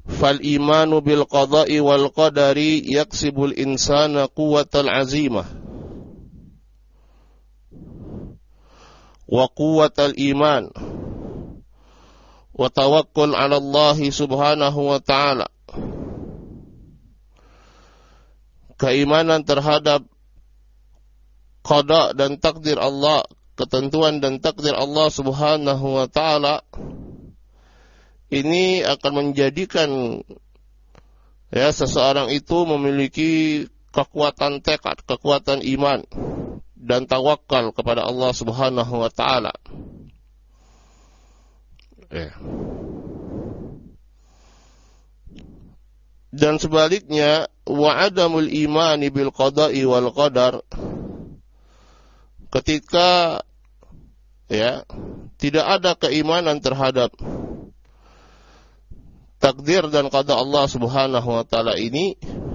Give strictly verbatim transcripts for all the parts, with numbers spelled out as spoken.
fal imanu bil qada'i wal qadari yaksibul insana quwwatal azimah wa quwwatal iman wa tawakkul 'ala Allah subhanahu wa ta'ala. Keimanan terhadap qada dan takdir Allah, ketentuan dan takdir Allah subhanahu wa ta'ala, ini akan menjadikan ya seseorang itu memiliki kekuatan tekad, kekuatan iman dan tawakal kepada Allah subhanahu wa ta'ala. Ya. Dan sebaliknya, wa adamul imani bil qada'i wal qadar, ketika ya tidak ada keimanan terhadap takdir dan qada Allah subhanahu wa ta'ala ini,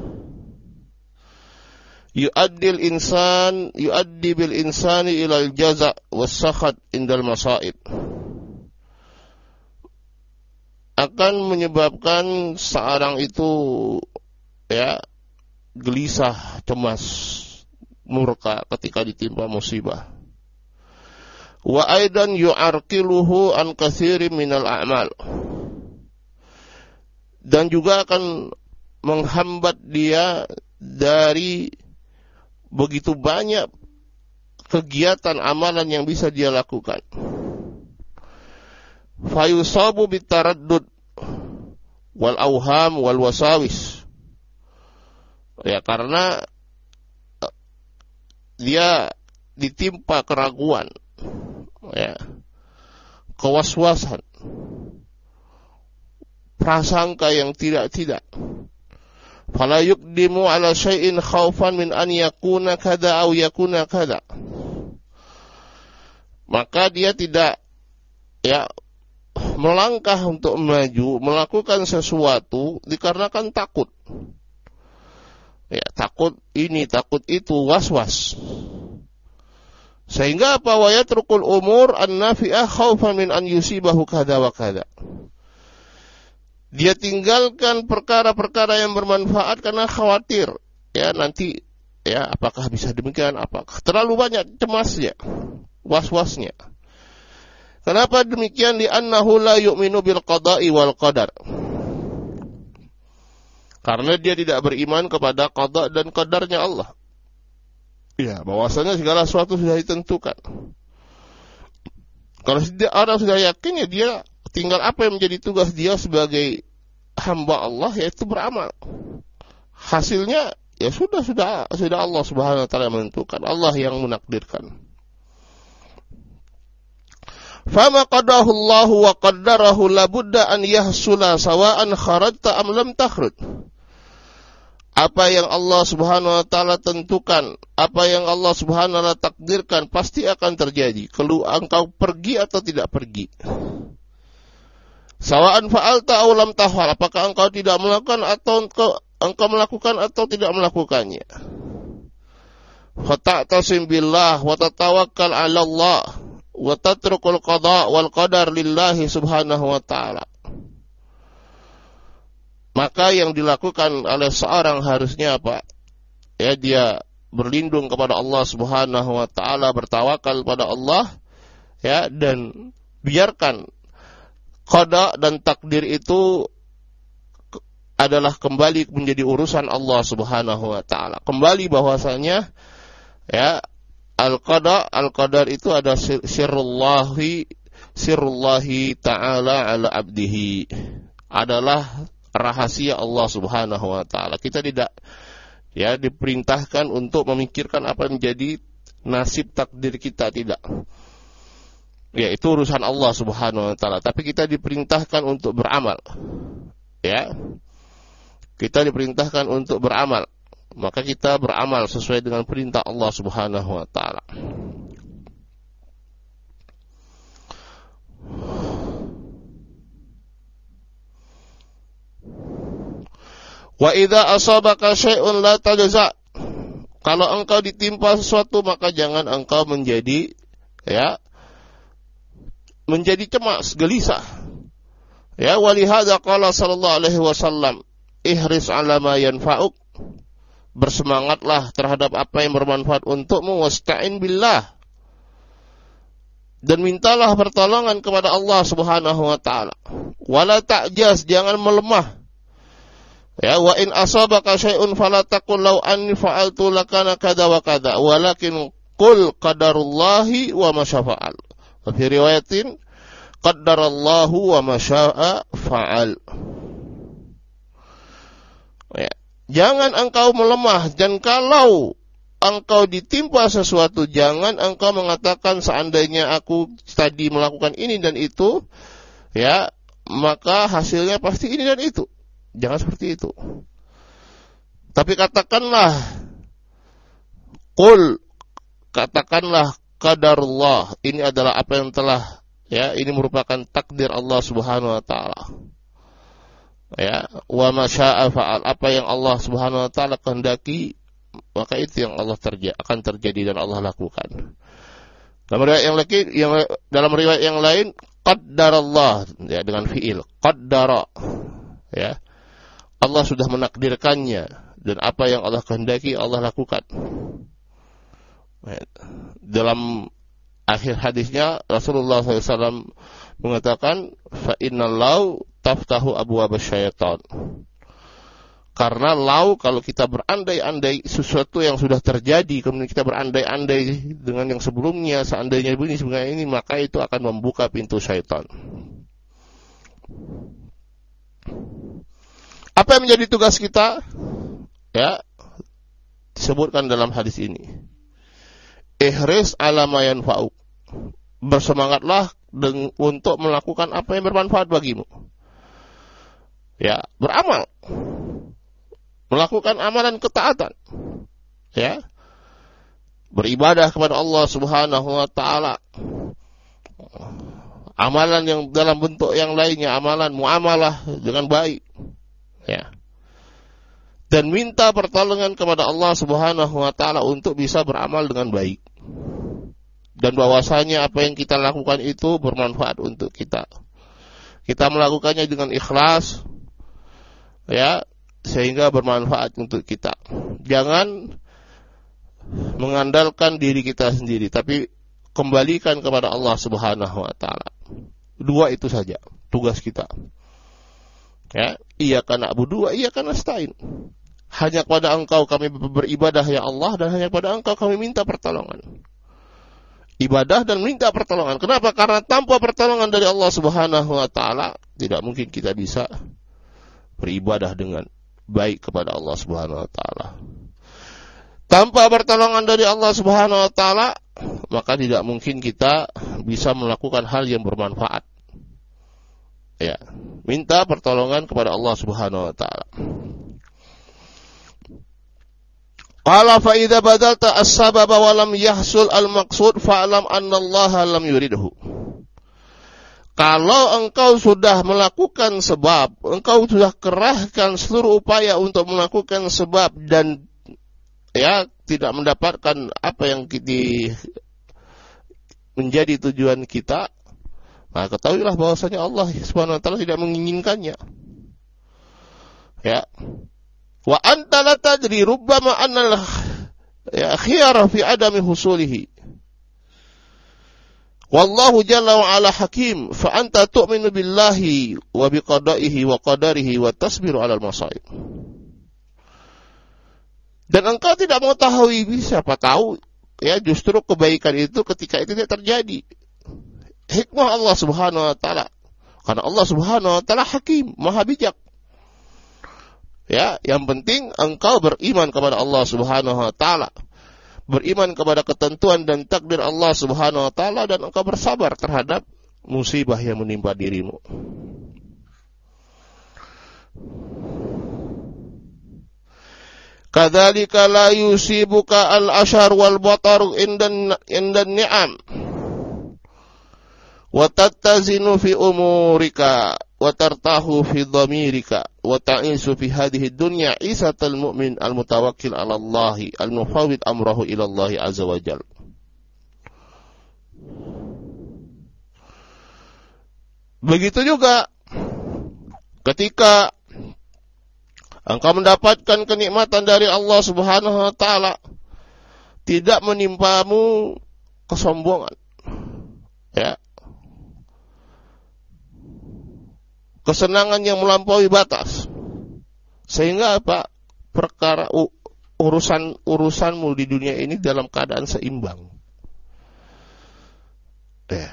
yu'addil insan yu'addi bil insani ilal jaza' was sakhat indal masaib, akan menyebabkan seorang itu ya gelisah, cemas, murka ketika ditimpa musibah. Wa aidan yu'arqiluhu an katsirin minal a'mal, dan juga akan menghambat dia dari begitu banyak kegiatan amalan yang bisa dia lakukan. Fayusabu bitaraddud wal auham wal wasawis, ya karena dia ditimpa keraguan, ya kewaswasan, prasangka yang tidak-tidak. Fala yuqdimu ala syai'in khaufan min an yakuna kada au yakuna kada, maka dia tidak ya melangkah untuk maju, melakukan sesuatu dikarenakan takut. Ya, takut ini, takut itu, was-was. Sehingga apa? Wa yatrukul umur an-nafi'ah khaufan min an yusibahu kada wa kada. Dia tinggalkan perkara-perkara yang bermanfaat karena khawatir, ya nanti ya apakah bisa demikian, apakah terlalu banyak cemasnya, was-wasnya. Kenapa demikian? Li'annahu la yu'minu bil qada'i wal qadar. Karena dia tidak beriman kepada qada dan qadarnya Allah. Ya, bahwasanya segala sesuatu sudah ditentukan. Kalau orang sudah yakin, ya dia tinggal apa yang menjadi tugas dia sebagai hamba Allah, yaitu beramal. Hasilnya ya sudah sudah sudah Allah Subhanahu wa taala menentukan, Allah yang menakdirkan. Fama qadahu Allah wa qaddarahu labudda an yahsula sawa'an kharajta am lam takhruj. Apa yang Allah Subhanahu wa taala tentukan, apa yang Allah Subhanahu wa taala takdirkan pasti akan terjadi, kalau engkau pergi atau tidak pergi. Sawa'an fa'alta aw lam taf'al, apakah engkau tidak melakukan atau engkau, engkau melakukan atau tidak melakukannya. Fata'tasim billah wa tatawakkal 'ala Allah wa tatrukul qada wal qadar lillahi subhanahu wa ta'ala. Maka yang dilakukan oleh seorang harusnya apa? Ya, dia berlindung kepada Allah Subhanahu wa taala, bertawakal pada Allah, ya, dan biarkan qada dan takdir itu adalah kembali menjadi urusan Allah Subhanahu wa taala. Kembali bahwasanya ya al-qada al-qadar itu ada sirrullahi sirrullahi ta'ala ala abdihi, adalah rahasia Allah Subhanahu wa taala. Kita tidak ya diperintahkan untuk memikirkan apa yang menjadi nasib takdir kita, tidak. Ya, itu urusan Allah Subhanahu wa taala, tapi kita diperintahkan untuk beramal. Ya. Kita diperintahkan untuk beramal. Maka kita beramal sesuai dengan perintah Allah Subhanahu wa taala. Wa idza asabaka syai'un la tajza. Kalau engkau ditimpa sesuatu, maka jangan engkau menjadi ya menjadi cemas, gelisah. Ya, walihada qala sallallahu alaihi wasallam, ihris 'ala ma yanfa'uk. Bersemangatlah terhadap apa yang bermanfaat untukmu, wasta'in billah. Dan mintalah pertolongan kepada Allah Subhanahu wa taala. Wala ta'jaz, jangan melemah. Ya, wa in asabaka syai'un fala taqul law anni fa'altu lakana kada wa kada, walakin qul qadarullahi wa ma syafa'al. Wa fi riwayatin qaddarallahu wa ma syaa fa'al. Ya, jangan engkau melemah, dan kalau engkau ditimpa sesuatu, jangan engkau mengatakan seandainya aku tadi melakukan ini dan itu, ya, maka hasilnya pasti ini dan itu. Jangan seperti itu. Tapi katakanlah, qul, katakanlah qadarullah, ini adalah apa yang telah, ya, ini merupakan takdir Allah Subhanahu wa taala. Ya, wa ma syaa fa'al, apa yang Allah Subhanahu wa taala kehendaki, maka itu yang Allah terjadi, akan terjadi dan Allah lakukan. Dalam riwayat yang lain, yang dalam riwayat yang lain, qaddarallah, ya, dengan fiil qaddara, ya, Allah sudah menakdirkannya, dan apa yang Allah kehendaki Allah lakukan. Dalam akhir hadisnya Rasulullah shallallahu alaihi wasallam mengatakan, fa innal law taftahu abwaab syaitan. Karena lau, kalau kita berandai-andai sesuatu yang sudah terjadi, kemudian kita berandai-andai dengan yang sebelumnya, seandainya begini, sebenarnya ini, maka itu akan membuka pintu syaitan. Apa yang menjadi tugas kita? Ya, disebutkan dalam hadis ini. Ihris 'ala ma yanfa'uk. Bersemangatlah deng- untuk melakukan apa yang bermanfaat bagimu. Ya, beramal. Melakukan amalan ketaatan. Ya. Beribadah kepada Allah Subhanahu wa taala. Amalan yang dalam bentuk yang lainnya, amalan muamalah dengan baik. Ya. Dan minta pertolongan kepada Allah Subhanahu wa taala untuk bisa beramal dengan baik. Dan bahwasanya apa yang kita lakukan itu bermanfaat untuk kita. Kita melakukannya dengan ikhlas, ya, sehingga bermanfaat untuk kita. Jangan mengandalkan diri kita sendiri, tapi kembalikan kepada Allah Subhanahu wa taala. Dua itu saja tugas kita. Ya, iyyaka na'budu wa iyyaka nasta'in. Hanya kepada Engkau kami beribadah ya Allah, dan hanya kepada Engkau kami minta pertolongan. Ibadah dan minta pertolongan. Kenapa? Karena tanpa pertolongan dari Allah Subhanahu wa taala tidak mungkin kita bisa beribadah dengan baik kepada Allah Subhanahu wa taala. Tanpa pertolongan dari Allah Subhanahu wa taala, maka tidak mungkin kita bisa melakukan hal yang bermanfaat. Ya, minta pertolongan kepada Allah Subhanahu wa taala. Qala fa idza badalta as-sababa wa lam yahsul al-maqsud fa'lam anna Allah lam yuridhu. Kalau engkau sudah melakukan sebab, engkau sudah kerahkan seluruh upaya untuk melakukan sebab dan, ya, tidak mendapatkan apa yang kita menjadi tujuan kita, nah, ketahuilah bahwasanya Allah Subhanahu wa taala tidak menginginkannya. Ya. Wa anta la tadri rubbama anna ya khiyara fi adami husulihi. Wallahu jalla wa ala hakim, fa anta tu'minu billahi wa biqada'ihi wa qadarihi wa tasbiru 'alal masaib. Dan engkau tidak mengetahui, siapa tahu, ya, justru kebaikan itu ketika itu tidak terjadi. Hikmah Allah Subhanahu wa taala. Karena Allah Subhanahu wa taala hakim, maha bijak. Ya, yang penting engkau beriman kepada Allah Subhanahu wa taala. Beriman kepada ketentuan dan takdir Allah Subhanahu wa taala, dan engkau bersabar terhadap musibah yang menimpa dirimu. Kadzalika la yusibuka al-ashar wal batar indan indan ni'am. Wa tattazinu fi umurika wa tartahu fi dhamirika wa ta'isu fi hadhihi dunya isatal mu'min al-mutawakkil 'ala Allah al-mufawwid amrahu ila Allah azza wa jalla. Begitu juga Ketika engkau mendapatkan kenikmatan dari Allah Subhanahu wa taala, tidak menimpamu kesombongan. Ya. Kesenangan yang melampaui batas. Sehingga apa? Perkara urusan urusanmu di dunia ini dalam keadaan seimbang. Ya.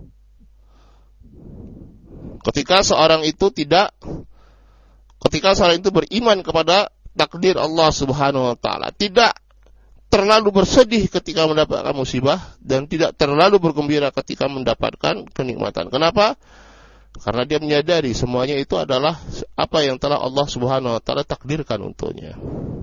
Ketika seorang itu tidak ketika seorang itu beriman kepada takdir Allah Subhanahu wa taala, tidak terlalu bersedih ketika mendapatkan musibah dan tidak terlalu bergembira ketika mendapatkan kenikmatan. Kenapa? Karena dia menyadari semuanya itu adalah apa yang telah Allah Subhanahu wa taala takdirkan untuknya.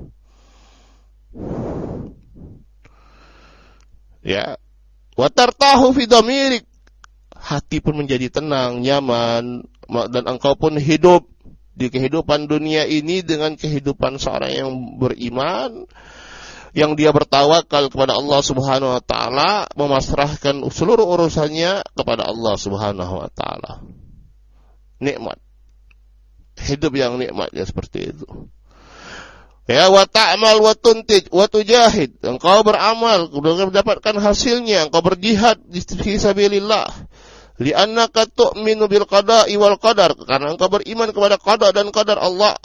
Ya. Wa tartahu fi dhamirik. Hati pun menjadi tenang, nyaman, dan engkau pun hidup di kehidupan dunia ini dengan kehidupan seorang yang beriman, yang dia bertawakal kepada Allah Subhanahu wa taala, memasrahkan seluruh urusannya kepada Allah Subhanahu wa taala. Nikmat. Hidup yang nikmat ya seperti itu. Ya, wa ta'mal wa tuntij wa tujahid. Engkau beramal untuk mendapatkan hasilnya, engkau berjihad di sabilillah. Li'annaka tu'minu bil qada'i wal qadar, karena engkau beriman kepada qada dan qadar Allah.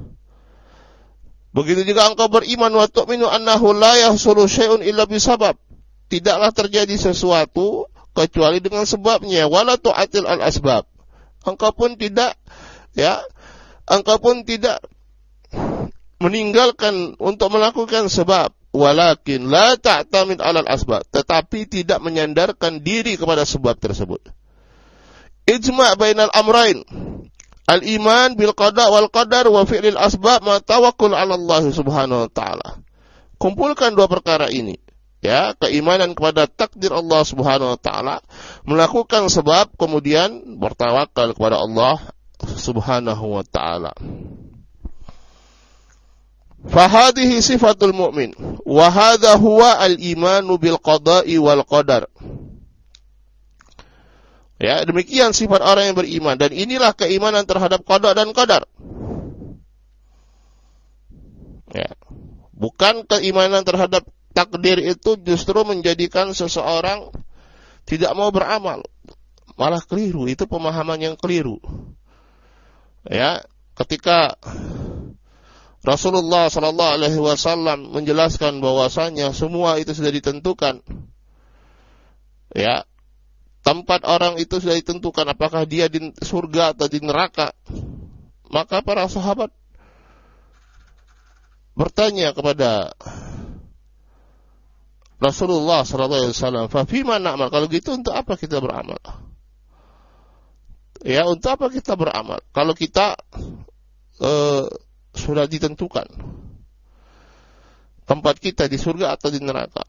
Begitu juga engkau beriman wa tu'minu annahu la yahsulu syai'un illa bisabab. Tidaklah terjadi sesuatu kecuali dengan sebabnya. Wala tu'atil al asbab. Engkau pun tidak ya, engkau pun tidak meninggalkan untuk melakukan sebab. Walakin la ta'tamid 'alal asbab, tetapi tidak menyandarkan diri kepada sebab tersebut. Ijma' bainal amrain, al-iman bil qada wal qadar wa fi'lil asbab ma tawakkul 'ala Allah Subhanahu wa taala. Kumpulkan dua perkara ini, ya, keimanan kepada takdir Allah Subhanahu wa taala, melakukan sebab, kemudian bertawakal kepada Allah Subhanahu wa taala. Fahadihi sifatul mu'min wa hadha huwa al-imanu bil qada'i wal qadar. Ya, demikian sifat orang yang beriman, dan inilah keimanan terhadap qada dan qadar. Ya. Bukan keimanan terhadap takdir itu justru menjadikan seseorang tidak mau beramal. Malah keliru, itu pemahaman yang keliru. Ya, ketika Rasulullah sallallahu alaihi wasallam menjelaskan bahwasanya semua itu sudah ditentukan. Ya. Tempat orang itu sudah ditentukan, apakah dia di surga atau di neraka. Maka para sahabat bertanya kepada Rasulullah sallallahu alaihi wasallam, "Fa fima na'mal?" Kalau gitu untuk apa kita beramal? Ya, untuk apa kita beramal? Kalau kita uh, sudah ditentukan tempat kita di surga atau di neraka.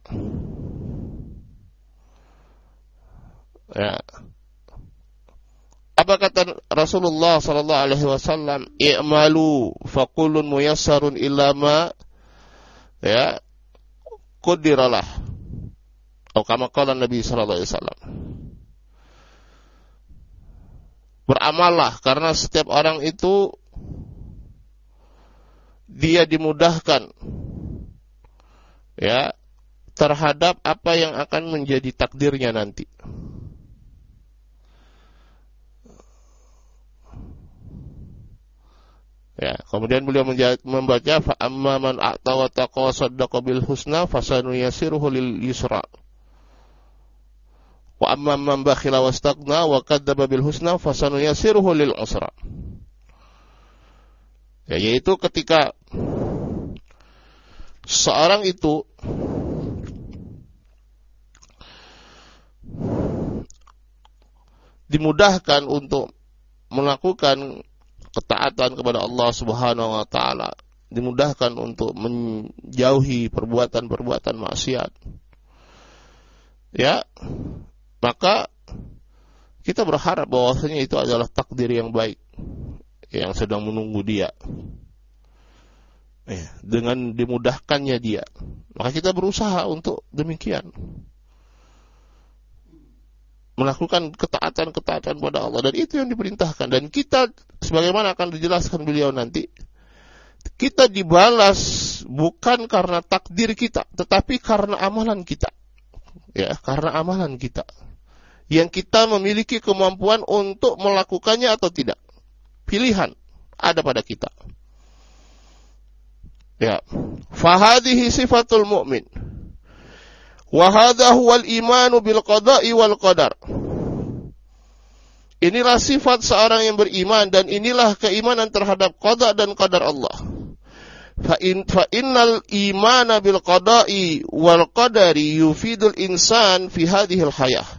Ya. Apa kata Rasulullah sallallahu alaihi wasallam? I'malu faqulun muyassarun illa ma ya qudiralah. Atau kama qala Nabi sallallahu alaihi wasallam. Beramallah, karena setiap orang itu dia dimudahkan ya terhadap apa yang akan menjadi takdirnya nanti. Ya, kemudian beliau membaca fa amma man a'ta wa taqa saddaqa bil husna fasanuyassiruhu lil yusra. Wa amma man bakhila wastaghna wa kadzdzaba bil husna fasanuyassiruhu lil usra. Ya, yaitu ketika seorang itu dimudahkan untuk melakukan ketaatan kepada Allah Subhanahu wa taala, dimudahkan untuk menjauhi perbuatan-perbuatan maksiat. Ya, maka kita berharap bahwasanya itu adalah takdir yang baik yang sedang menunggu dia. Ya, dengan dimudahkannya dia, maka kita berusaha untuk demikian. melakukan ketaatan-ketaatan pada Allah, dan itu yang diperintahkan. Dan kita, sebagaimana akan dijelaskan beliau nanti, kita dibalas bukan karena takdir kita, tetapi karena amalan kita. Ya, karena amalan kita. Yang kita memiliki kemampuan untuk melakukannya atau tidak. Pilihan ada pada kita. Ya, fahadhihi sifatul mu'min. Wa hadha huwal imanu bil qada'i wal qadar. Inilah sifat seorang yang beriman, dan inilah keimanan terhadap qada dan qadar Allah. Fa in fa innal imana bil qada'i wal qadari yufidul insan fi hadhil hayah.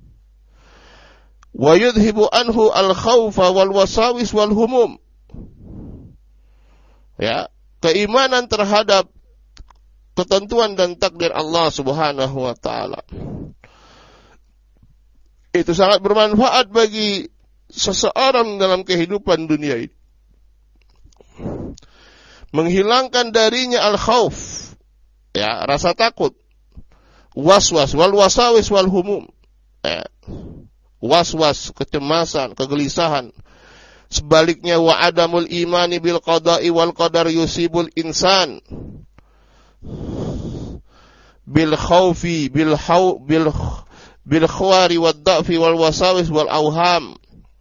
Wa yudhibu anhu al khawfa wal wasawis wal humum. Ya, keimanan terhadap ketentuan dan takdir Allah Subhanahu wa taala itu sangat bermanfaat bagi seseorang dalam kehidupan dunia ini. Menghilangkan darinya al-khauf, ya, rasa takut, waswas wal wasawis wal humum. Ya. Was-was, kecemasan, kegelisahan. Sebaliknya, wa adamul imani bil qada'i wal qadar yusibul insan bil khawfi bil haw bil bil khawari wad da'fi wal wasawis wal awham.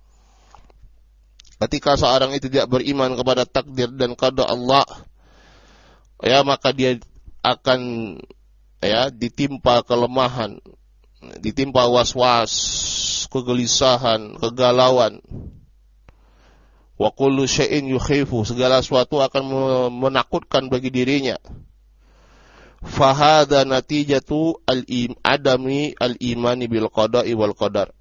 Ketika seorang itu tidak beriman kepada takdir dan qada Allah, ya, maka dia akan, ya, ditimpa kelemahan, ditimpa was-was, kegelisahan, kegalauan. Wa kullu syai'in yukhifu, segala sesuatu akan menakutkan bagi dirinya. Fahada natijatu al-im adami al-imani bil qada'i wal qadar.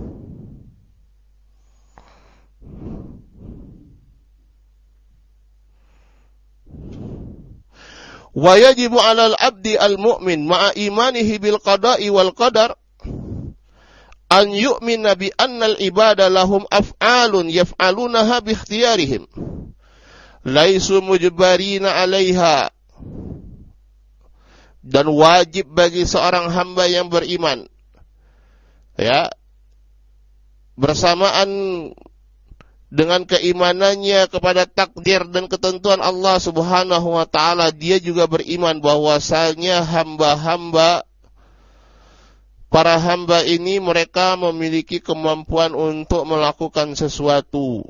Wa yajibu 'ala al-'abdi al-mu'min ma'a imanihi bil qada'i wal qadar an yu'mina bi anna al-ibada lahum af'alun yaf'alunaha bi ikhtiyarihim laisu mujbarina 'alaiha. Dan wajib bagi seorang hamba yang beriman, ya, bersamaan dengan keimanannya kepada takdir dan ketentuan Allah Subhanahu wa taala, dia juga beriman bahwasanya hamba-hamba, para hamba ini mereka memiliki kemampuan untuk melakukan sesuatu.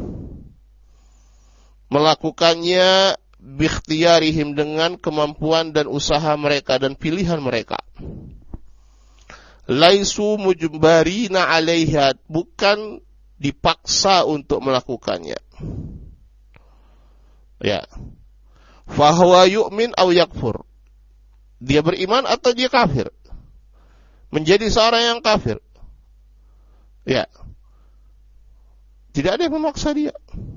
Melakukannya bikhtiyarihim, dengan kemampuan dan usaha mereka dan pilihan mereka. Laisu mujbarina 'alaiha, bukan dipaksa untuk melakukannya. Ya. Fahuwa yu'min aw yakfur. Dia beriman atau dia kafir. Menjadi seorang yang kafir. Ya. Tidak ada yang memaksa dia.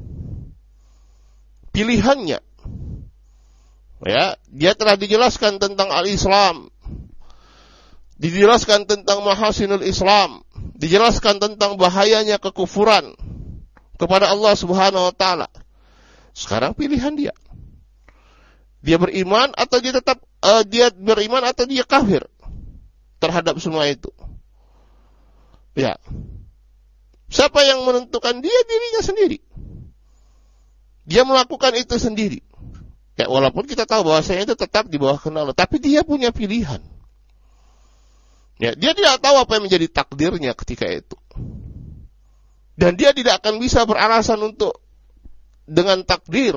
Pilihannya. Ya, dia telah dijelaskan tentang al-Islam. Dijelaskan tentang mahasinul Islam. Dijelaskan tentang bahayanya kekufuran kepada Allah Subhanahu wa taala. Sekarang pilihan dia. Dia beriman atau dia tetap uh, dia beriman atau dia kafir terhadap semua itu. Ya. Siapa yang menentukan? Dia, dirinya sendiri. Dia melakukan itu sendiri. Ya, walaupun kita tahu bahwasanya itu tetap di bawah kendali Allah, tapi dia punya pilihan. Ya, dia tidak tahu apa yang menjadi takdirnya ketika itu. Dan dia tidak akan bisa beralasan untuk dengan takdir.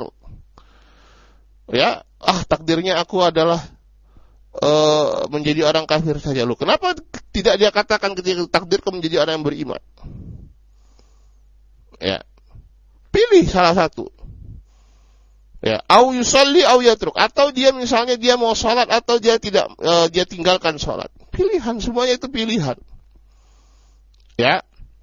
Ya, ah takdirnya aku adalah uh, menjadi orang kafir saja. Loh, kenapa tidak dia katakan ketika takdirku menjadi orang yang beriman? Ya. Pilih salah satu. Ya, au yusalli au yatruk, atau dia misalnya dia mau salat atau dia tidak uh, dia tinggalkan salat. Pilihan, semuanya itu pilihan. Ya.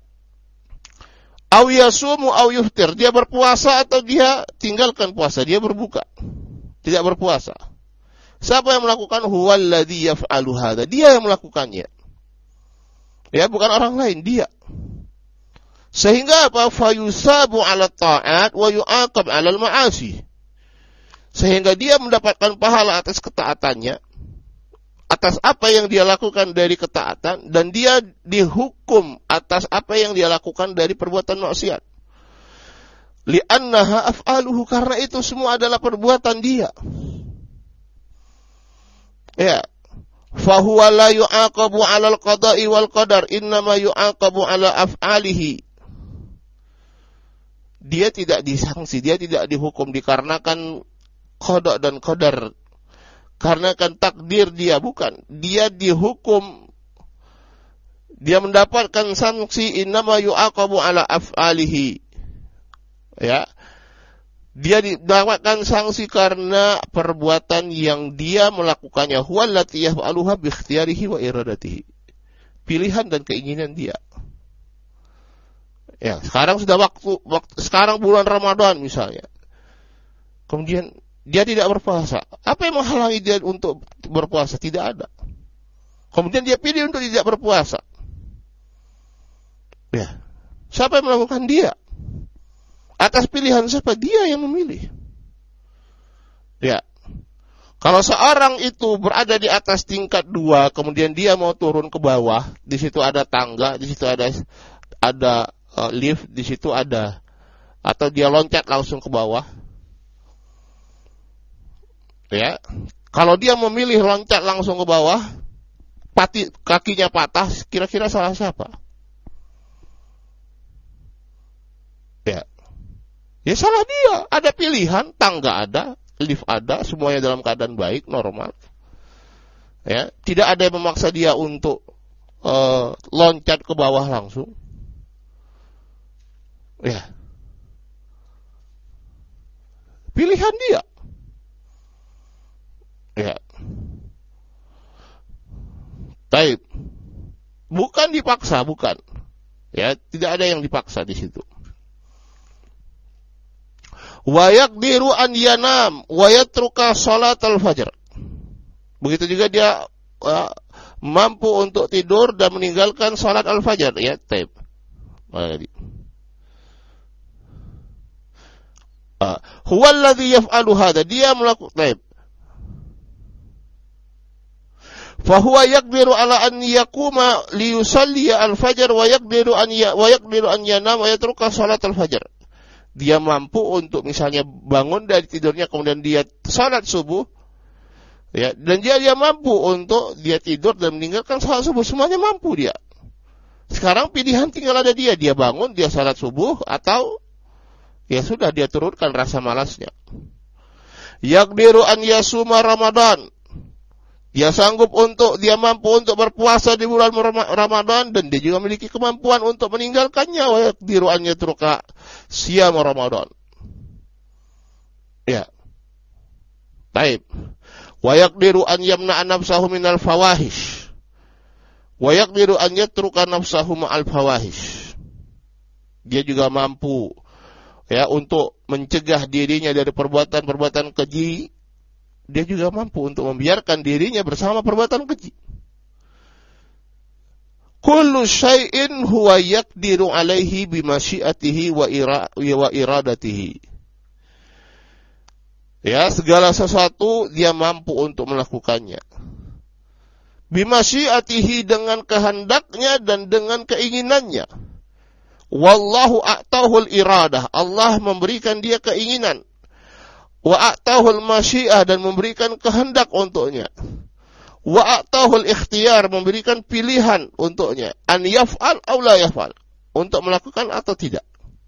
Au yasumu au yuftir, dia berpuasa atau dia tinggalkan puasa, dia berbuka. Tidak berpuasa. Siapa yang melakukan? Huwallazi yaf'alu hadza, dia yang melakukannya. Ya, bukan orang lain, dia. Sehingga apa? Fayusabu 'ala ta'at wa yu'aqab 'ala al-ma'asi. Sehingga dia mendapatkan pahala atas ketaatannya atas apa yang dia lakukan dari ketaatan, dan dia dihukum atas apa yang dia lakukan dari perbuatan maksiat. Li'annaha af'aluhu, karena itu semua adalah perbuatan dia. Ya. Fahuwa la yu'aqabu 'alal qada'i wal qadar, innama yu'aqabu 'ala af'alihi. Dia tidak disanksi, dia tidak dihukum dikarenakan qada dan qadar, karena kan takdir dia, bukan. Dia dihukum, dia mendapatkan sanksi, innama yu'aqabu 'ala af'alihi. Ya. Dia didapatkan sanksi karena perbuatan yang dia melakukannya. Huwallati yaf'aluha bi ikhtiyarihi wa iradatihi. Pilihan dan keinginan dia. Ya, sekarang sudah waktu, waktu sekarang bulan Ramadan misalnya. Kemudian dia tidak berpuasa. Apa yang menghalangi dia untuk berpuasa? Tidak ada. Kemudian dia pilih untuk tidak berpuasa. Ya. Siapa yang melakukan? Dia. Atas pilihan siapa? Dia yang memilih. Ya. Kalau seorang itu berada di atas tingkat dua, kemudian dia mau turun ke bawah, di situ ada tangga, di situ ada ada uh, lift, di situ ada, atau dia loncat langsung ke bawah. Ya. Kalau dia memilih loncat langsung ke bawah, pati, kakinya patah, kira-kira salah siapa? Ya. Ya salah dia. Ada pilihan, tangga ada, lift ada, semuanya dalam keadaan baik, normal. Ya, tidak ada yang memaksa dia untuk uh, loncat ke bawah langsung. Ya. Pilihan dia. Ya. Taib. Bukan dipaksa, bukan. Ya, tidak ada yang dipaksa di situ. Wa yaqdiru an yanam wa yatruka salatal fajr. Begitu juga dia uh, mampu untuk tidur dan meninggalkan salat al-fajr, ya, taib. Uh, huwa alladhi yaf'alu hadha, dia melakukan, taib. Fa huwa yaqdiru ala an yaquma li yusalli al-fajr wa yaqdiru an ya, wa yaqdiru an yanam wa yatruka salat al-fajr. Dia mampu untuk misalnya bangun dari tidurnya, kemudian dia salat subuh, ya, dan dia dia mampu untuk dia tidur dan meninggalkan salat subuh, semuanya mampu dia. Sekarang pilihan tinggal ada dia, dia bangun, dia salat subuh, atau ya sudah dia turunkan rasa malasnya. Yaqdiru an yasuma Ramadan, dia sanggup untuk, dia mampu untuk berpuasa di bulan Ramadan, dan dia juga memiliki kemampuan untuk meninggalkannya. Wa yaqdiru an yatruka siyam Ramadan. Ya. Baik. Wa yaqdiru an yamna'a nafsahu minal fawahish. Wa yaqdiru an yatruka nafsahu ma'al fawahish. Dia juga mampu, ya, untuk mencegah dirinya dari perbuatan-perbuatan keji. Dia juga mampu untuk membiarkan dirinya bersama perbuatan keji. Kullu syai'in huwa yaqdiru alaihi bimasyiatihi wa ira wa iradatihi. Ya, segala sesuatu dia mampu untuk melakukannya. Bimasyiatihi, dengan kehendaknya dan dengan keinginannya. Wallahu a'tahul iradah, Allah memberikan dia keinginan. Wa a'tahul masyiah, dan memberikan kehendak untuknya. Wa a'tahul ikhtiyar, memberikan pilihan untuknya. An yaf'al aw la yaf'al, untuk melakukan atau tidak.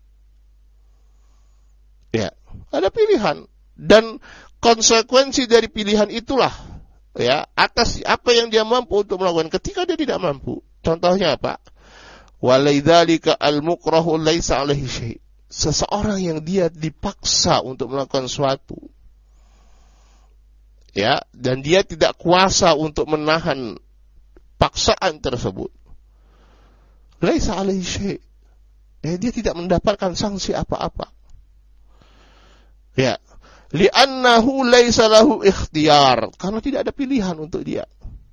Ya, ada pilihan, dan konsekuensi dari pilihan itulah, ya, atas apa yang dia mampu untuk melakukan. Ketika dia tidak mampu, contohnya apa? Walidzalika al-mukrahu laisa 'alaihi syai'. Seseorang yang dia dipaksa untuk melakukan sesuatu, ya, dan dia tidak kuasa untuk menahan paksaan tersebut, laisa 'alaihi syai', ya, dia tidak mendapatkan sanksi apa-apa. Ya, li'annahu laisa lahu ikhtiyar, karena tidak ada pilihan untuk dia.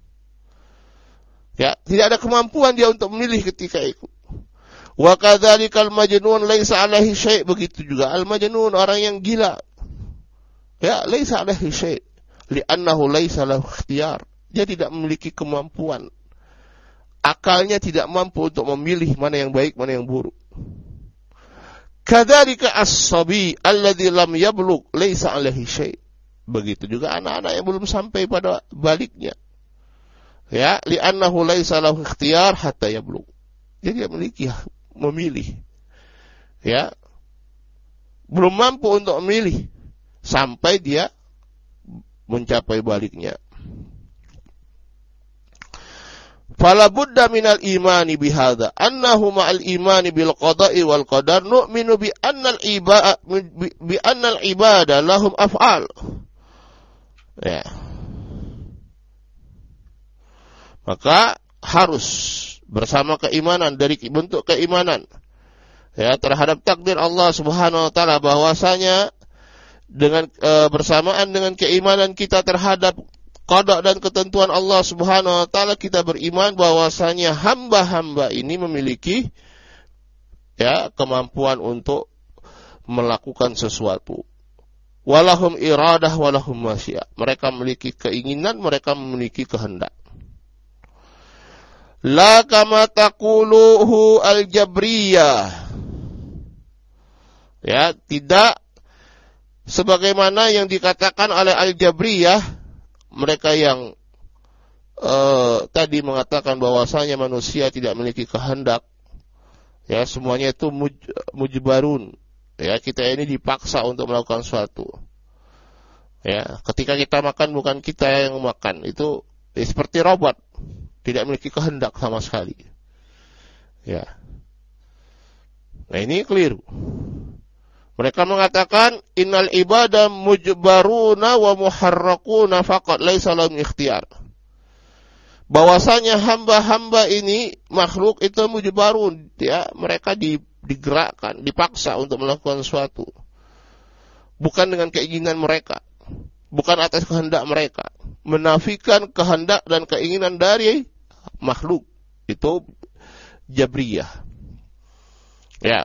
Ya, tidak ada kemampuan dia untuk memilih ketika itu. Wa kadzalikal majnun laisa 'alaihi syai', begitu juga al-majnun, orang yang gila. Ya, laisa 'alaihi syai', li'annahu laisa lahu ikhtiyar. Dia tidak memiliki kemampuan. Akalnya tidak mampu untuk memilih mana yang baik, mana yang buruk. Kadzalika as-sabi alladzi lam yablugh laisa 'alaihi syai'. Begitu juga anak-anak yang belum sampai pada baliknya. Ya, li'annahu laisa lahu ikhtiyar hatta yablugh. Jadi dia memiliki memilih. Ya. Belum mampu untuk memilih sampai dia mencapai baliknya. Fala budda minal imani bihadza annahu ma'al imani bil qada'i wal qadar nu'minu bi annal ibada bi annal ibada lahum af'al. Ya. Maka harus bersama keimanan dari bentuk keimanan ya terhadap takdir Allah Subhanahu wa taala bahwasanya dengan e, bersamaan dengan keimanan kita terhadap qada dan ketentuan Allah Subhanahu wa taala, kita beriman bahwasanya hamba-hamba ini memiliki ya kemampuan untuk melakukan sesuatu. Walahum iradah walahum masyiah. Mereka memiliki keinginan, mereka memiliki kehendak. La kama taquluhu al-jabriyah. Ya, tidak sebagaimana yang dikatakan oleh al-jabriyah, mereka yang uh, tadi mengatakan bahwasanya manusia tidak memiliki kehendak, ya semuanya itu muj, mujbarun, ya kita ini dipaksa untuk melakukan sesuatu, ya ketika kita makan bukan kita yang makan, itu ya, seperti robot, tidak memiliki kehendak sama sekali, ya. Nah ini keliru. Mereka mengatakan innal ibadah mujbaruna wa muharrakuna faqat laisa lahum ikhtiyar. Bahwasanya hamba-hamba ini makhluk itu mujbarun, ya, mereka di, digerakkan, dipaksa untuk melakukan sesuatu. Bukan dengan keinginan mereka, bukan atas kehendak mereka. Menafikan kehendak dan keinginan dari makhluk itu jabriyah. Ya.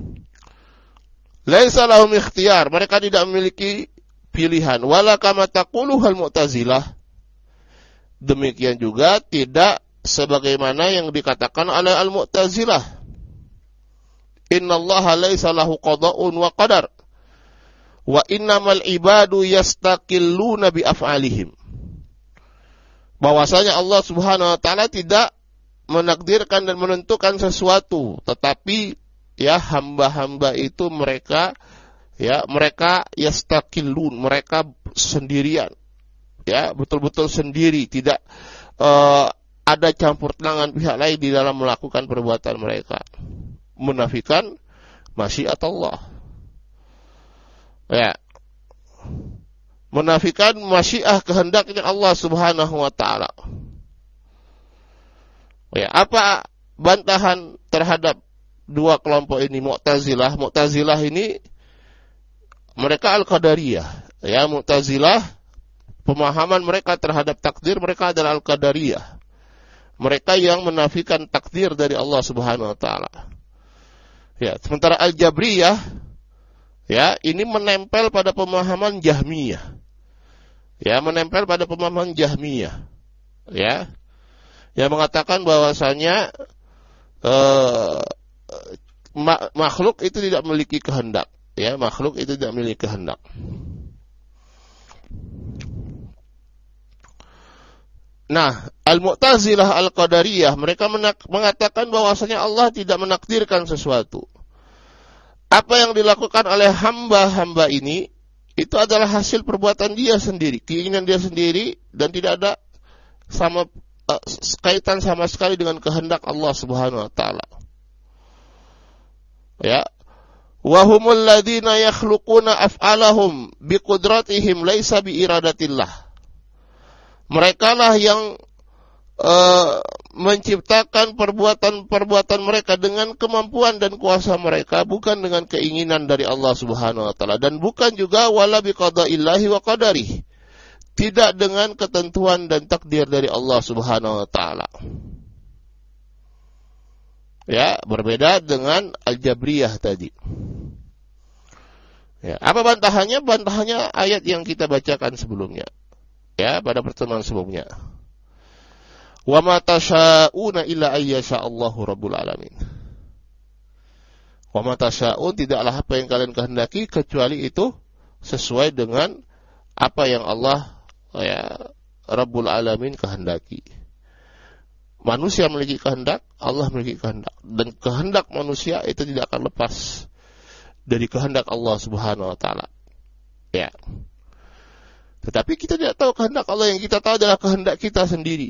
Laisa lahum ikhtiyar, mereka tidak memiliki pilihan. Wala kama taquluhal mu'tazilah. Demikian juga tidak sebagaimana yang dikatakan oleh al-mu'tazilah. Innallaha laisa lahu qada'un wa qadar. Wa innamal ibadu yastaqilluna bi af'alihim. Bahwasanya Allah Subhanahu wa taala tidak menakdirkan dan menentukan sesuatu, tetapi ya hamba-hamba itu mereka ya mereka yastaqillun, mereka sendirian, ya betul-betul sendiri, tidak uh, ada campur tangan pihak lain di dalam melakukan perbuatan mereka, menafikan masyiat Allah, ya menafikan masyiah kehendaknya Allah Subhanahu wa taala. Ya, apa bantahan terhadap dua kelompok ini, Mu'tazilah? Mu'tazilah ini mereka Al-Qadariyah. Ya, Mu'tazilah pemahaman mereka terhadap takdir mereka adalah Al-Qadariyah. Mereka yang menafikan takdir dari Allah Subhanahu wa taala. Ya, sementara Al-Jabriyah ya, ini menempel pada pemahaman Jahmiyah. Ya, menempel pada pemahaman Jahmiyah. Ya. Yang mengatakan bahwasanya eh makhluk itu tidak memiliki kehendak, ya makhluk itu tidak memiliki kehendak. Nah, al-Mu'tazilah al-Qadariyah mereka mengatakan bahwasanya Allah tidak menakdirkan sesuatu. Apa yang dilakukan oleh hamba-hamba ini itu adalah hasil perbuatan dia sendiri, keinginan dia sendiri, dan tidak ada sama uh, kaitan sama sekali dengan kehendak Allah Subhanahu wa taala. Ya, wa humul ladzina yakhluquna af'alahum biqudratihim laisa biiradatillah. Mereka lah yang uh, menciptakan perbuatan-perbuatan mereka dengan kemampuan dan kuasa mereka, bukan dengan keinginan dari Allah Subhanahu wa taala, dan bukan juga wala biqada'illahi wa qadarihi, tidak dengan ketentuan dan takdir dari Allah Subhanahu wa taala. Ya, berbeda dengan Al-Jabriyah tadi. Ya, apa bantahannya? Bantahannya ayat yang kita bacakan sebelumnya. Ya, pada pertemuan sebelumnya. Wa ma tasyauna illa ayyasha Allahu rabbul alamin. Wa ma tasyaun, tidaklah apa yang kalian kehendaki kecuali itu sesuai dengan apa yang Allah ya Rabbul Alamin kehendaki. Manusia memiliki kehendak, Allah memiliki kehendak, dan kehendak manusia itu tidak akan lepas dari kehendak Allah Subhanahu wa taala. Ya. Tetapi kita tidak tahu kehendak Allah, yang kita tahu adalah kehendak kita sendiri.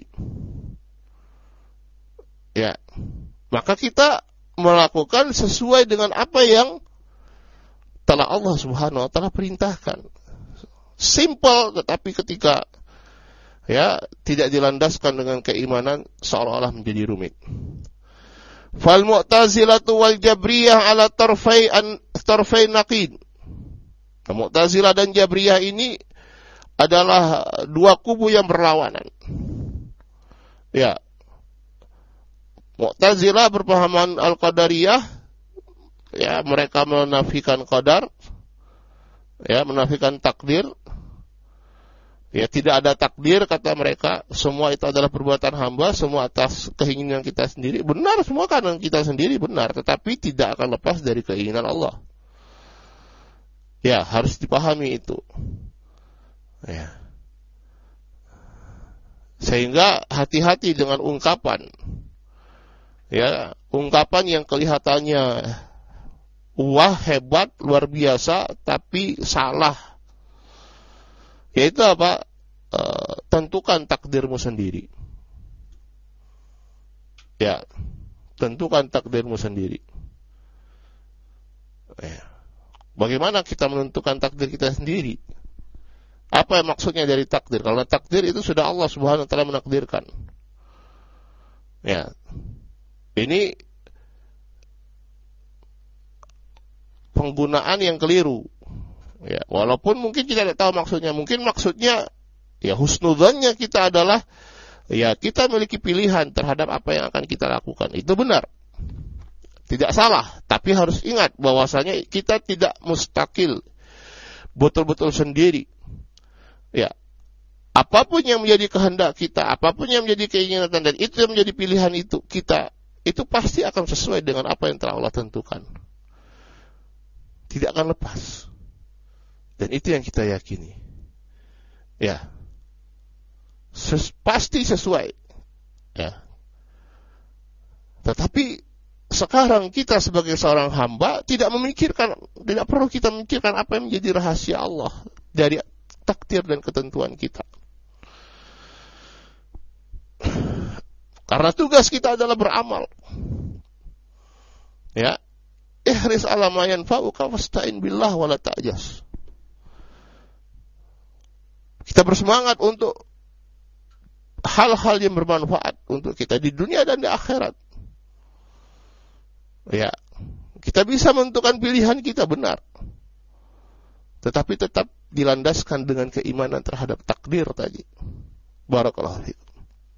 Ya. Maka kita melakukan sesuai dengan apa yang telah Allah Subhanahu wa taala perintahkan. Simple, tetapi ketika ya tidak dilandaskan dengan keimanan seolah-olah menjadi rumit. Fal Mu'tazilatu wal Jabriyah ala tarfai an tarfai naqid. Mu'tazilah dan Jabriyah ini adalah dua kubu yang berlawanan. Ya. Mu'tazilah berpahaman Al-Qadariyah, ya, mereka menafikan qadar, ya, menafikan takdir. Ya, tidak ada takdir, kata mereka, semua itu adalah perbuatan hamba, semua atas keinginan kita sendiri. Benar, semua kanan kita sendiri benar, tetapi tidak akan lepas dari keinginan Allah. Ya, harus dipahami itu. Ya. Sehingga hati-hati dengan ungkapan. Ya, ungkapan yang kelihatannya wah, hebat, luar biasa, tapi salah. Yaitu apa? E, tentukan takdirmu sendiri. Ya, tentukan takdirmu sendiri. Ya. Bagaimana kita menentukan takdir kita sendiri? Apa yang maksudnya dari takdir? Karena takdir itu sudah Allah Subhanahu wa taala menakdirkan. Ya. Ini penggunaan yang keliru. Ya, walaupun mungkin kita tidak tahu maksudnya, mungkin maksudnya ya husnudzannya kita adalah ya kita memiliki pilihan terhadap apa yang akan kita lakukan. Itu benar. Tidak salah, tapi harus ingat bahwasanya kita tidak mustakil, betul-betul sendiri. Ya. Apapun yang menjadi kehendak kita, apapun yang menjadi keinginan dan itu yang menjadi pilihan itu kita, itu pasti akan sesuai dengan apa yang telah Allah tentukan. Tidak akan lepas. Dan itu yang kita yakini. Ya. Ses- pasti sesuai. Ya. Tetapi sekarang kita sebagai seorang hamba tidak memikirkan, tidak perlu kita memikirkan apa yang menjadi rahasia Allah dari takdir dan ketentuan kita. Karena tugas kita adalah beramal. Ya. Ihris ala ma yanfa'uka wasta'in billah wa la ta'jas. Kita bersemangat untuk hal-hal yang bermanfaat untuk kita di dunia dan di akhirat. Ya, kita bisa menentukan pilihan kita benar. Tetapi tetap dilandaskan dengan keimanan terhadap takdir tadi. Barakallahu fiikum.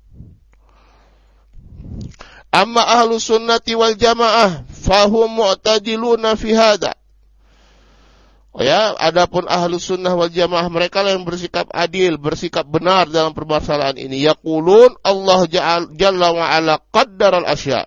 Amma ahlus sunnati wal jamaah fahum mu'tadiluna fi hada. Ya, adapun ahlus sunnah wal jamaah, mereka yang bersikap adil, bersikap benar dalam permasalahan ini. Yaqulun Allah ja'al, jalla wa ala qaddar al-asya.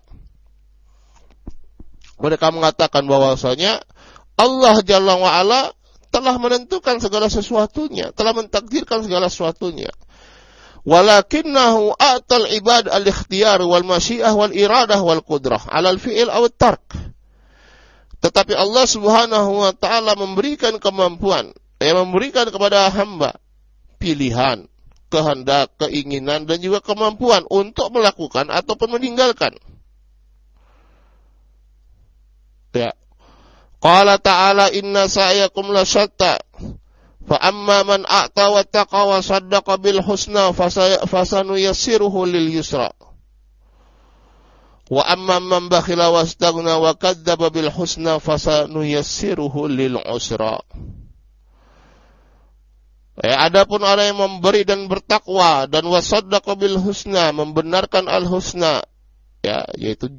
Mereka mengatakan bahwasanya Allah jalla wa ala telah menentukan segala sesuatunya, telah mentakdirkan segala sesuatunya. Walakinnahu atal ibad al-ikhtiyar wal masyiah wal iradah wal qudrah ala al-fi'il aw at-tark. Tetapi Allah Subhanahu wa taala memberikan kemampuan, yang memberikan kepada hamba pilihan, kehendak, keinginan dan juga kemampuan untuk melakukan ataupun meninggalkan. Ya. Qala ta'ala inna sa'yakum lasyatta. Fa amma man a'ta wa taqa wa saddaqa bil husna fasanuyassiruhu lil yusra. Wa amma man bakhila wastaghna wa kadzdzaba bil husna fasanuyassiruhu lil usra. Ya, adapun orang yang memberi dan bertakwa dan wasaddaqa bil husna, membenarkan al husna, ya, yaitu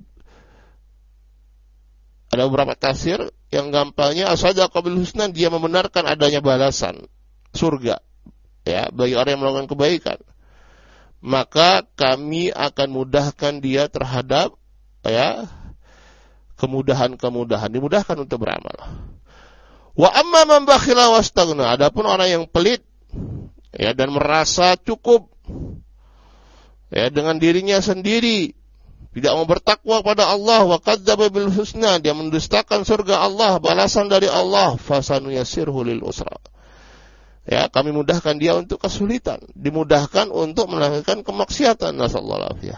ada beberapa tafsir yang gampangnya asaddaqa bil husna, dia membenarkan adanya balasan surga, ya, bagi orang yang melakukan kebaikan. maka kami akan mudahkan dia terhadap ya kemudahan-kemudahan, dimudahkan untuk beramal. Wa amma man bakhila wastaghna, adapun orang yang pelit ya dan merasa cukup ya dengan dirinya sendiri, tidak mau bertakwa pada Allah, wa kadzdzaba bil husna, dia mendustakan surga Allah, balasan dari Allah, fasanuyassirhu lil usra. Ya, kami mudahkan dia untuk kesulitan, dimudahkan untuk melakukan kemaksiatan, nasallahu alaihi.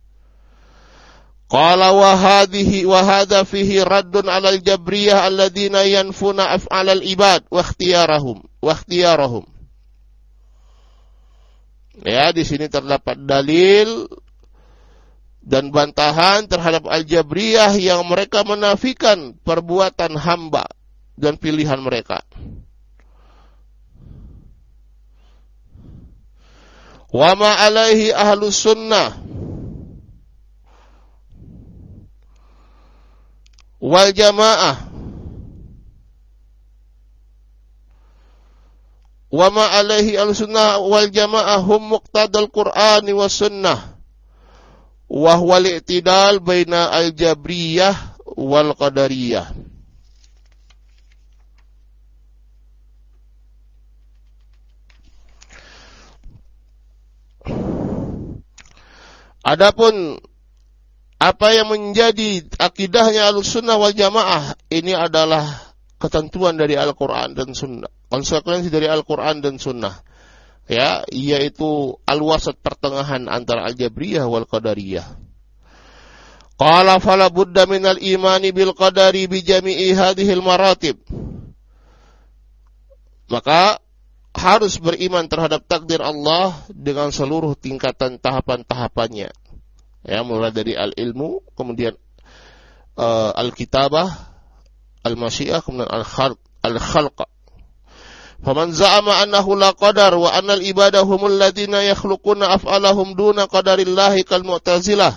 Qala wa hadhihi wa hadha fihi raddun 'alal jabriyah alladziina yanfuna af'alal ibad wa ikhtiyarahum wa ikhtiyarahum. Ya, di sini terdapat dalil dan bantahan terhadap al-jabriyah yang mereka menafikan perbuatan hamba dan pilihan mereka. Wa ma alaihi ahlus sunnah wal jamaah wa ma alaihi ahlus sunnah wal jamaah hum muqtadal qur'ani was sunnah wa huwa al-i'tidal baina al-jabriyah wal qadariyah. Adapun apa yang menjadi akidahnya Ahlussunnah wal Jamaah, ini adalah ketentuan dari Al-Quran dan Sunnah, konsekuensi dari Al-Quran dan Sunnah, ya, yaitu al-wasat, pertengahan antara al-Jabriyah wal Qadariyah. Qala fala budda minal imani bil qadari bi jami'i hadhil maratib. Maka harus beriman terhadap takdir Allah dengan seluruh tingkatan tahapan-tahapannya. Ya, mulai dari al-ilmu, kemudian uh, al-kitabah, al-masyiah, kemudian al-khalq, al-khalq. Faman za'ama annahu la qadar wa anna al-ibadah humul ladzina yakhluquna af'alahum duna qadarillahi kal mu'tazilah.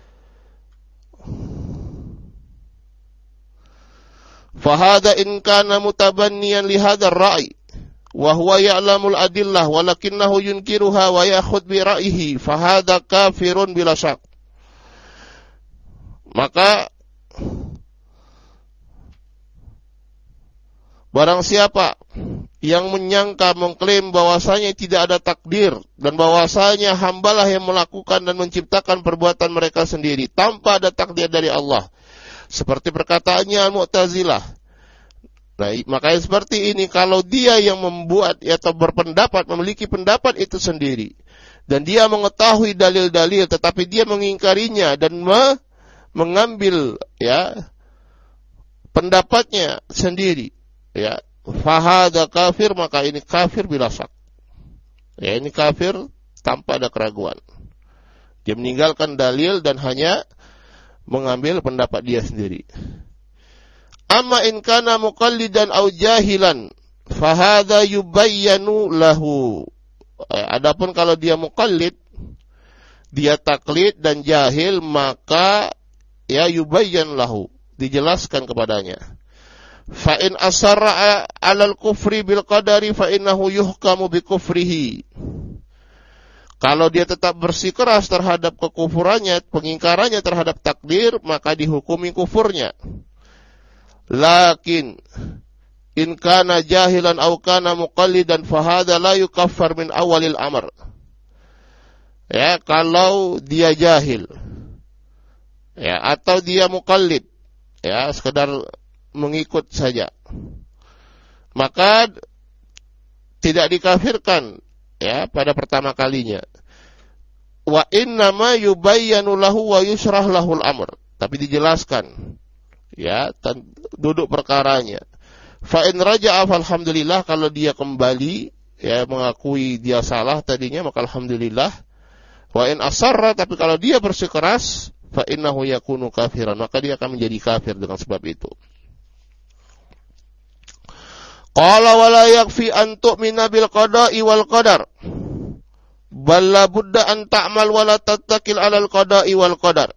Fa hadha in kana mutabanniyan li hadzal ra'i wa huwa ya'lamul adillah walakinnahu yunkiruha wa ya'khudh bi ra'yihi fa hadza kafirun bila syak. Maka barang siapa yang menyangka, mengklaim bahwasanya tidak ada takdir dan bahwasanya hambalah yang melakukan dan menciptakan perbuatan mereka sendiri tanpa ada takdir dari Allah, seperti perkataannya Mu'tazilah. Nah, makanya seperti ini, kalau dia yang membuat atau berpendapat, memiliki pendapat itu sendiri, dan dia mengetahui dalil-dalil, tetapi dia mengingkarinya dan me- mengambil ya pendapatnya sendiri, ya, fahada kafir, maka ini kafir bila syak. Ya, ini kafir tanpa ada keraguan. Dia meninggalkan dalil dan hanya mengambil pendapat dia sendiri. Amma in kana muqallidan aw jahilan fahadha yubayyanu lahu. Adapun kalau dia muqallid, dia taklid dan jahil, maka ya yubayyan lahu, dijelaskan kepadanya. Fa in asarra 'alal kufri bil qadari fa innahu yuhkamu bi kufrihi. Kalau dia tetap bersikeras terhadap kekufurannya, pengingkarannya terhadap takdir, maka dihukumi kufurnya. Lakin in kana jahilan aw kana muqallidan fa hadza la yukaffar min awalil amr. Ya, kalau dia jahil, ya, atau dia muqallid, ya, sekedar mengikut saja, maka tidak dikafirkan, ya, pada pertama kalinya. Wa inna ma yubayyanu lahu wa yushrah lahul amr, tapi dijelaskan, ya, duduk perkaranya. Fa in raja'a falhamdulillah, kalau dia kembali, ya, mengakui dia salah tadinya, maka alhamdulillah. Wa in asarra, tapi kalau dia bersikeras, fa innahu yakunu kafiran, maka dia akan menjadi kafir dengan sebab itu. Qala wa la yakfi an tu'mina bil qada'i wal qadar bal la budda an ta'mal wa la tattakil 'alal qada'i wal qadar.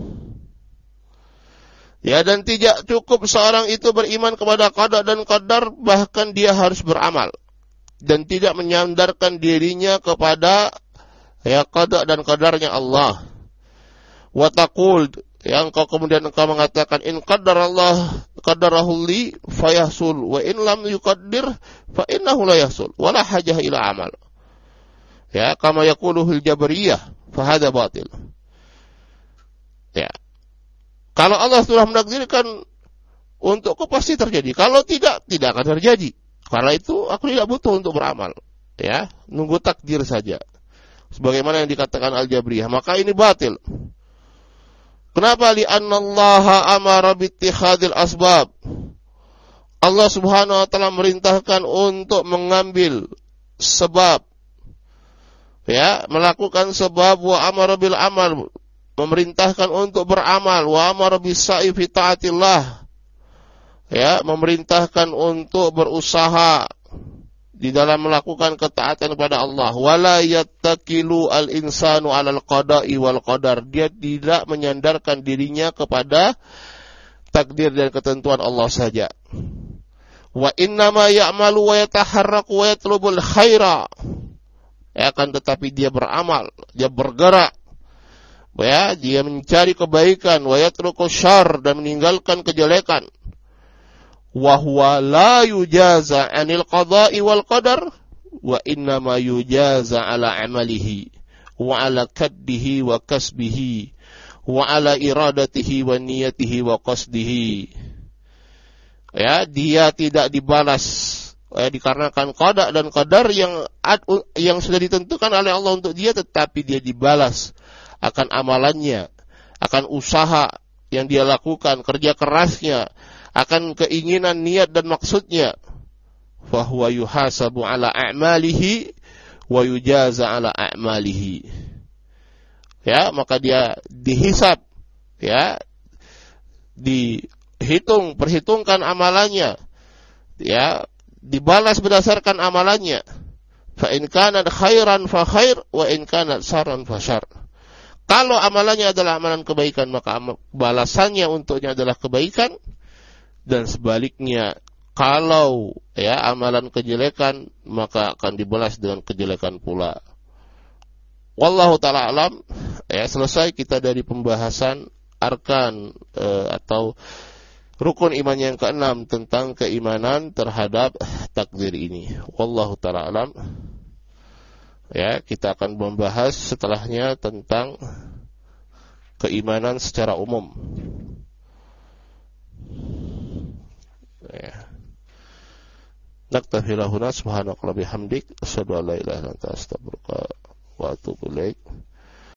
Ya, dan tidak cukup seorang itu beriman kepada qada dan qadar, bahkan dia harus beramal dan tidak menyandarkan dirinya kepada ya qada dan qadarnya Allah. Wa taqul, yang engkau kemudian engkau mengatakan in qaddarallah qaddarahu li fayahsul wa in lam yuqaddir fa innahu la yahsul wala hajah ila amal. Ya, kama yaquluhul jabariyah fa hadha batil. Ya. Kalau Allah sudah menakdirkan untukku pasti terjadi. Kalau tidak, tidak akan terjadi. Karena itu aku tidak butuh untuk beramal. Ya, nunggu takdir saja. Sebagaimana yang dikatakan Al-Jabriyah, maka ini batil. Kenapa? Li'anna Allah amara bittikhadil asbab. Allah Subhanahu wa taala merintahkan untuk mengambil sebab. Ya, melakukan sebab, wa amara bil amal, memerintahkan untuk beramal, wa amara bis-sa'i fi ta'atillah. Ya, memerintahkan untuk berusaha di dalam melakukan ketaatan kepada Allah. Wala yattakilu al-insanu 'alal qada'i wal qadar. Dia tidak menyandarkan dirinya kepada takdir dan ketentuan Allah saja. Wa innama ya'malu wa yataharraku wa yatlubul khaira. Ya, akan tetapi dia beramal, dia bergerak. Ya, dia mencari kebaikan, wa yatruku syarr, dan meninggalkan kejelekan. Wa huwa la yujaza 'anil qada'i wal qadar wa innama yujaza 'ala 'amalihi wa 'ala kaddihi wa kasbihi wa 'ala iradatihi wa niyatihi wa qasdihi. Ya, dia tidak dibalas ya, dikarenakan qada dan qadar yang yang sudah ditentukan oleh Allah untuk dia, tetapi dia dibalas akan amalannya, akan usaha yang dia lakukan, kerja kerasnya, akan keinginan, niat dan maksudnya. Fa huwa yuhasabu 'ala a'malihi wa yujaza 'ala a'malihi. Ya, maka dia dihisab, ya, dihitung, perhitungkan amalannya, ya, dibalas berdasarkan amalannya. Fa in kanat khairan fa khair wa in kanat syarran fa syarr. Kalau amalannya adalah amalan kebaikan, maka balasannya untuknya adalah kebaikan. Dan sebaliknya, kalau ya amalan kejelekan, maka akan dibalas dengan kejelekan pula. Wallahu ta'ala alam. Ya, selesai kita dari pembahasan arkan eh, atau rukun iman yang keenam tentang keimanan terhadap takdir ini. Wallahu ta'ala alam. Ya, kita akan membahas setelahnya tentang keimanan secara umum. Ya. Naktafi lahuna subhanakallahumma bihamdik asyhadu an la ilaha illa anta astaghfiruka wa atubu ilaik.